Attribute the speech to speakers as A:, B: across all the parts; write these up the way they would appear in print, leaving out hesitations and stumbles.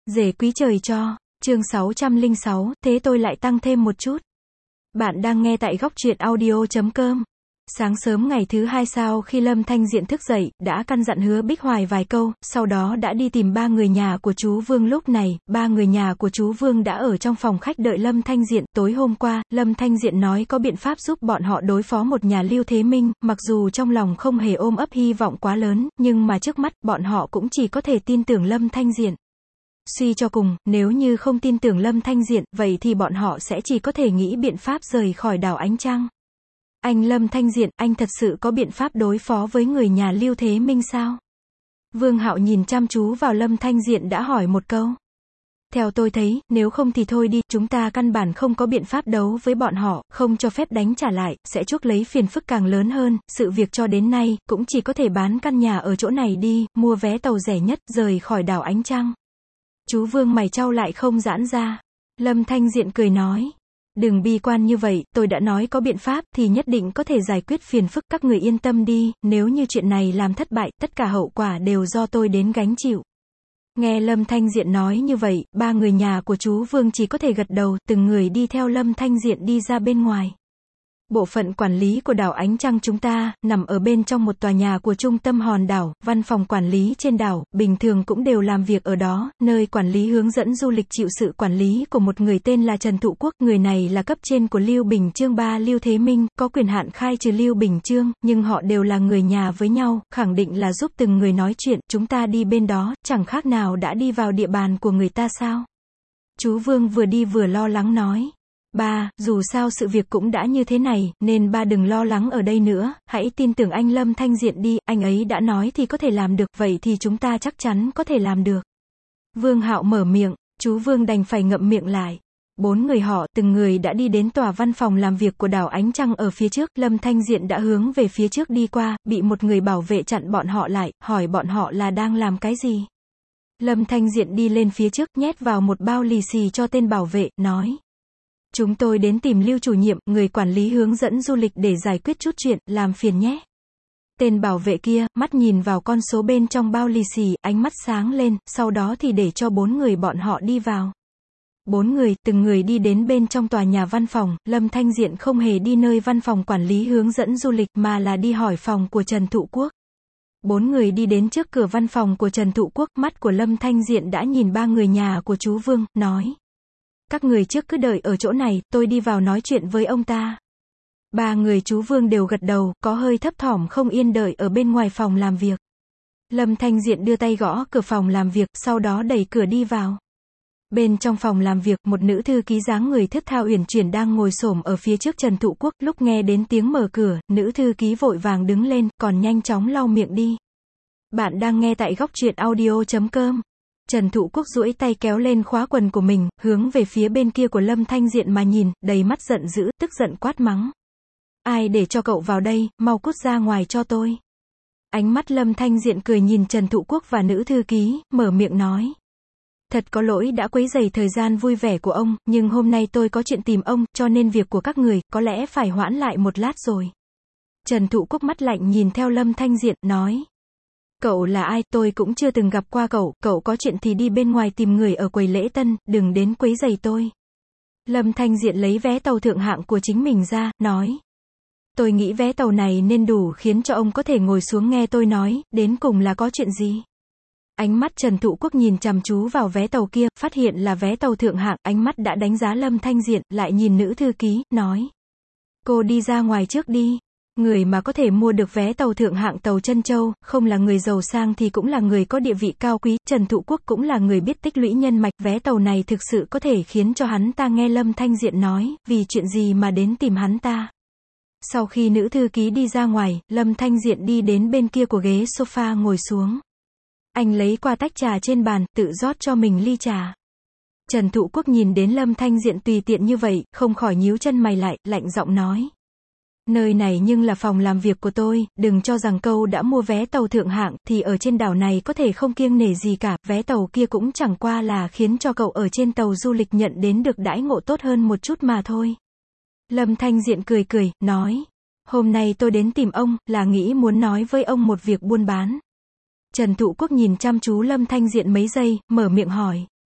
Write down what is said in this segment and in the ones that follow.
A: Rể quý trời cho, chương 606, thế tôi lại tăng thêm một chút. Bạn đang nghe tại góc truyện audio.com. Sáng sớm ngày thứ hai sau khi Lâm Thanh Diện thức dậy, đã căn dặn Hứa Bích Hoài vài câu, sau đó đã đi tìm ba người nhà của chú Vương. Lúc này, ba người nhà của chú Vương đã ở trong phòng khách đợi Lâm Thanh Diện. Tối hôm qua, Lâm Thanh Diện nói có biện pháp giúp bọn họ đối phó một nhà Lưu Thế Minh, mặc dù trong lòng không hề ôm ấp hy vọng quá lớn, nhưng mà trước mắt, bọn họ cũng chỉ có thể tin tưởng Lâm Thanh Diện. Suy cho cùng, nếu như không tin tưởng Lâm Thanh Diện, vậy thì bọn họ sẽ chỉ có thể nghĩ biện pháp rời khỏi đảo Ánh Trăng. Anh Lâm Thanh Diện, anh thật sự có biện pháp đối phó với người nhà Lưu Thế Minh sao? Vương Hạo nhìn chăm chú vào Lâm Thanh Diện đã hỏi một câu. Theo tôi thấy, nếu không thì thôi đi, chúng ta căn bản không có biện pháp đấu với bọn họ, không cho phép đánh trả lại, sẽ chuốc lấy phiền phức càng lớn hơn, sự việc cho đến nay, cũng chỉ có thể bán căn nhà ở chỗ này đi, mua vé tàu rẻ nhất, rời khỏi đảo Ánh Trăng. Chú Vương mày chau lại không giãn ra. Lâm Thanh Diện cười nói. Đừng bi quan như vậy, tôi đã nói có biện pháp thì nhất định có thể giải quyết phiền phức, các người yên tâm đi, nếu như chuyện này làm thất bại, tất cả hậu quả đều do tôi đến gánh chịu. Nghe Lâm Thanh Diện nói như vậy, ba người nhà của chú Vương chỉ có thể gật đầu, từng người đi theo Lâm Thanh Diện đi ra bên ngoài. Bộ phận quản lý của đảo Ánh Trăng chúng ta, nằm ở bên trong một tòa nhà của trung tâm hòn đảo, văn phòng quản lý trên đảo, bình thường cũng đều làm việc ở đó, nơi quản lý hướng dẫn du lịch chịu sự quản lý của một người tên là Trần Thụ Quốc, người này là cấp trên của Lưu Bình Chương ba Lưu Thế Minh, có quyền hạn khai trừ Lưu Bình Chương, nhưng họ đều là người nhà với nhau, khẳng định là giúp từng người nói chuyện, chúng ta đi bên đó, chẳng khác nào đã đi vào địa bàn của người ta sao? Chú Vương vừa đi vừa lo lắng nói. Ba, dù sao sự việc cũng đã như thế này, nên ba đừng lo lắng ở đây nữa, hãy tin tưởng anh Lâm Thanh Diện đi, anh ấy đã nói thì có thể làm được, vậy thì chúng ta chắc chắn có thể làm được. Vương Hạo mở miệng, chú Vương đành phải ngậm miệng lại. Bốn người họ, từng người đã đi đến tòa văn phòng làm việc của đảo Ánh Trăng ở phía trước, Lâm Thanh Diện đã hướng về phía trước đi qua, bị một người bảo vệ chặn bọn họ lại, hỏi bọn họ là đang làm cái gì. Lâm Thanh Diện đi lên phía trước, nhét vào một bao lì xì cho tên bảo vệ, nói. Chúng tôi đến tìm Lưu chủ nhiệm, người quản lý hướng dẫn du lịch để giải quyết chút chuyện, làm phiền nhé. Tên bảo vệ kia, mắt nhìn vào con số bên trong bao lì xì, ánh mắt sáng lên, sau đó thì để cho bốn người bọn họ đi vào. Bốn người, từng người đi đến bên trong tòa nhà văn phòng, Lâm Thanh Diện không hề đi nơi văn phòng quản lý hướng dẫn du lịch mà là đi hỏi phòng của Trần Thụ Quốc. Bốn người đi đến trước cửa văn phòng của Trần Thụ Quốc, mắt của Lâm Thanh Diện đã nhìn ba người nhà của chú Vương, nói. Các người trước cứ đợi ở chỗ này, tôi đi vào nói chuyện với ông ta. Ba người chú Vương đều gật đầu, có hơi thấp thỏm không yên đợi ở bên ngoài phòng làm việc. Lâm Thanh Diện đưa tay gõ cửa phòng làm việc, sau đó đẩy cửa đi vào. Bên trong phòng làm việc, một nữ thư ký dáng người thướt tha uyển chuyển đang ngồi xổm ở phía trước Trần Thụ Quốc, lúc nghe đến tiếng mở cửa, nữ thư ký vội vàng đứng lên, còn nhanh chóng lau miệng đi. Bạn đang nghe tại góc truyện audio.com. Trần Thụ Quốc duỗi tay kéo lên khóa quần của mình, hướng về phía bên kia của Lâm Thanh Diện mà nhìn, đầy mắt giận dữ, tức giận quát mắng. Ai để cho cậu vào đây, mau cút ra ngoài cho tôi. Ánh mắt Lâm Thanh Diện cười nhìn Trần Thụ Quốc và nữ thư ký, mở miệng nói. Thật có lỗi đã quấy rầy thời gian vui vẻ của ông, nhưng hôm nay tôi có chuyện tìm ông, cho nên việc của các người, có lẽ phải hoãn lại một lát rồi. Trần Thụ Quốc mắt lạnh nhìn theo Lâm Thanh Diện, nói. Cậu là ai, tôi cũng chưa từng gặp qua cậu, cậu có chuyện thì đi bên ngoài tìm người ở quầy lễ tân, đừng đến quấy rầy tôi. Lâm Thanh Diện lấy vé tàu thượng hạng của chính mình ra, nói. Tôi nghĩ vé tàu này nên đủ khiến cho ông có thể ngồi xuống nghe tôi nói, đến cùng là có chuyện gì. Ánh mắt Trần Thụ Quốc nhìn chằm chú vào vé tàu kia, phát hiện là vé tàu thượng hạng, ánh mắt đã đánh giá Lâm Thanh Diện, lại nhìn nữ thư ký, nói. Cô đi ra ngoài trước đi. Người mà có thể mua được vé tàu thượng hạng tàu Trân Châu, không là người giàu sang thì cũng là người có địa vị cao quý, Trần Thụ Quốc cũng là người biết tích lũy nhân mạch, vé tàu này thực sự có thể khiến cho hắn ta nghe Lâm Thanh Diện nói, vì chuyện gì mà đến tìm hắn ta. Sau khi nữ thư ký đi ra ngoài, Lâm Thanh Diện đi đến bên kia của ghế sofa ngồi xuống. Anh lấy qua tách trà trên bàn, tự rót cho mình ly trà. Trần Thụ Quốc nhìn đến Lâm Thanh Diện tùy tiện như vậy, không khỏi nhíu chân mày lại, lạnh giọng nói. Nơi này nhưng là phòng làm việc của tôi, đừng cho rằng câu đã mua vé tàu thượng hạng, thì ở trên đảo này có thể không kiêng nể gì cả, vé tàu kia cũng chẳng qua là khiến cho cậu ở trên tàu du lịch nhận đến được đãi ngộ tốt hơn một chút mà thôi. Lâm Thanh Diện cười cười, nói, hôm nay tôi đến tìm ông, là nghĩ muốn nói với ông một việc buôn bán. Trần Thụ Quốc nhìn chăm chú Lâm Thanh Diện mấy giây, mở miệng hỏi.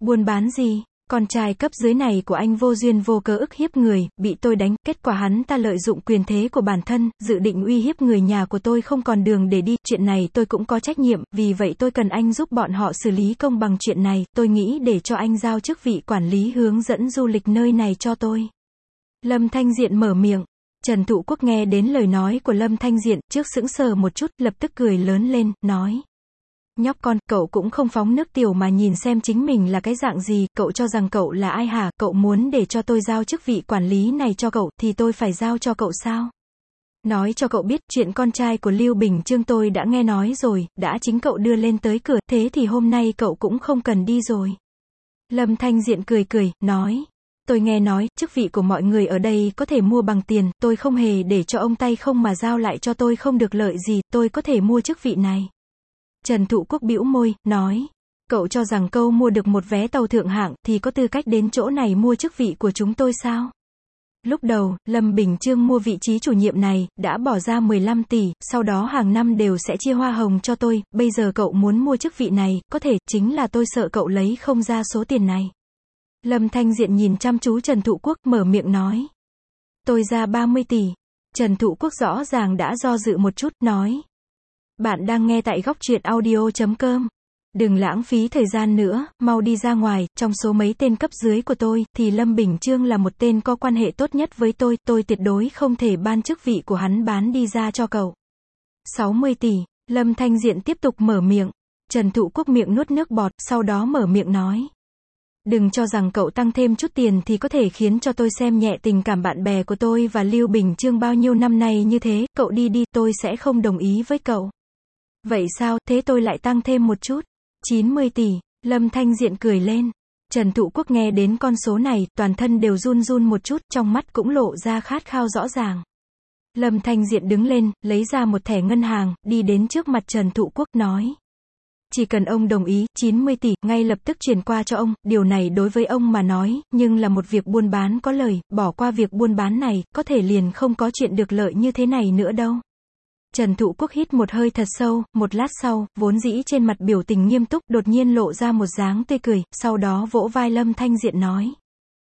A: Buôn bán gì? Con trai cấp dưới này của anh vô duyên vô cớ ức hiếp người, bị tôi đánh, kết quả hắn ta lợi dụng quyền thế của bản thân, dự định uy hiếp người nhà của tôi không còn đường để đi, chuyện này tôi cũng có trách nhiệm, vì vậy tôi cần anh giúp bọn họ xử lý công bằng chuyện này, tôi nghĩ để cho anh giao chức vị quản lý hướng dẫn du lịch nơi này cho tôi. Lâm Thanh Diện mở miệng. Trần Thụ Quốc nghe đến lời nói của Lâm Thanh Diện, trước sững sờ một chút, lập tức cười lớn lên, nói. Nhóc con, cậu cũng không phóng nước tiểu mà nhìn xem chính mình là cái dạng gì, cậu cho rằng cậu là ai hả, cậu muốn để cho tôi giao chức vị quản lý này cho cậu, thì tôi phải giao cho cậu sao? Nói cho cậu biết, chuyện con trai của Lưu Bình Chương tôi đã nghe nói rồi, đã chính cậu đưa lên tới cửa, thế thì hôm nay cậu cũng không cần đi rồi. Lâm Thanh Diện cười cười, nói. Tôi nghe nói, chức vị của mọi người ở đây có thể mua bằng tiền, tôi không hề để cho ông tay không mà giao lại cho tôi không được lợi gì, tôi có thể mua chức vị này. Trần Thụ Quốc bĩu môi, nói. Cậu cho rằng câu mua được một vé tàu thượng hạng, thì có tư cách đến chỗ này mua chức vị của chúng tôi sao? Lúc đầu, Lâm Bình Chương mua vị trí chủ nhiệm này, đã bỏ ra 15 tỷ, sau đó hàng năm đều sẽ chia hoa hồng cho tôi, bây giờ cậu muốn mua chức vị này, có thể, chính là tôi sợ cậu lấy không ra số tiền này. Lâm Thanh Diện nhìn chăm chú Trần Thụ Quốc, mở miệng nói. Tôi ra 30 tỷ. Trần Thụ Quốc rõ ràng đã do dự một chút, nói. Bạn đang nghe tại Góc Truyện Audio.com. Đừng lãng phí thời gian nữa, mau đi ra ngoài, trong số mấy tên cấp dưới của tôi, thì Lâm Bình Chương là một tên có quan hệ tốt nhất với tôi tuyệt đối không thể ban chức vị của hắn bán đi ra cho cậu. 60 tỷ, Lâm Thanh Diện tiếp tục mở miệng. Trần Thụ Quốc miệng nuốt nước bọt, sau đó mở miệng nói. Đừng cho rằng cậu tăng thêm chút tiền thì có thể khiến cho tôi xem nhẹ tình cảm bạn bè của tôi và Lưu Bình Chương bao nhiêu năm nay như thế, cậu đi đi, tôi sẽ không đồng ý với cậu. Vậy sao, thế tôi lại tăng thêm một chút. 90 tỷ, Lâm Thanh Diện cười lên. Trần Thụ Quốc nghe đến con số này, toàn thân đều run run một chút, trong mắt cũng lộ ra khát khao rõ ràng. Lâm Thanh Diện đứng lên, lấy ra một thẻ ngân hàng, đi đến trước mặt Trần Thụ Quốc, nói. Chỉ cần ông đồng ý, 90 tỷ, ngay lập tức chuyển qua cho ông, điều này đối với ông mà nói, nhưng là một việc buôn bán có lời, bỏ qua việc buôn bán này, có thể liền không có chuyện được lợi như thế này nữa đâu. Trần Thụ Quốc hít một hơi thật sâu, một lát sau, vốn dĩ trên mặt biểu tình nghiêm túc, đột nhiên lộ ra một dáng tươi cười, sau đó vỗ vai Lâm Thanh Diện nói.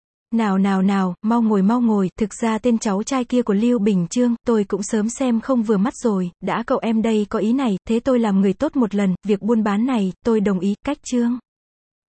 A: Nào, mau ngồi, thực ra tên cháu trai kia của Lưu Bình Chương, tôi cũng sớm xem không vừa mắt rồi, đã cậu em đây có ý này, thế tôi làm người tốt một lần, việc buôn bán này, tôi đồng ý, cách chương.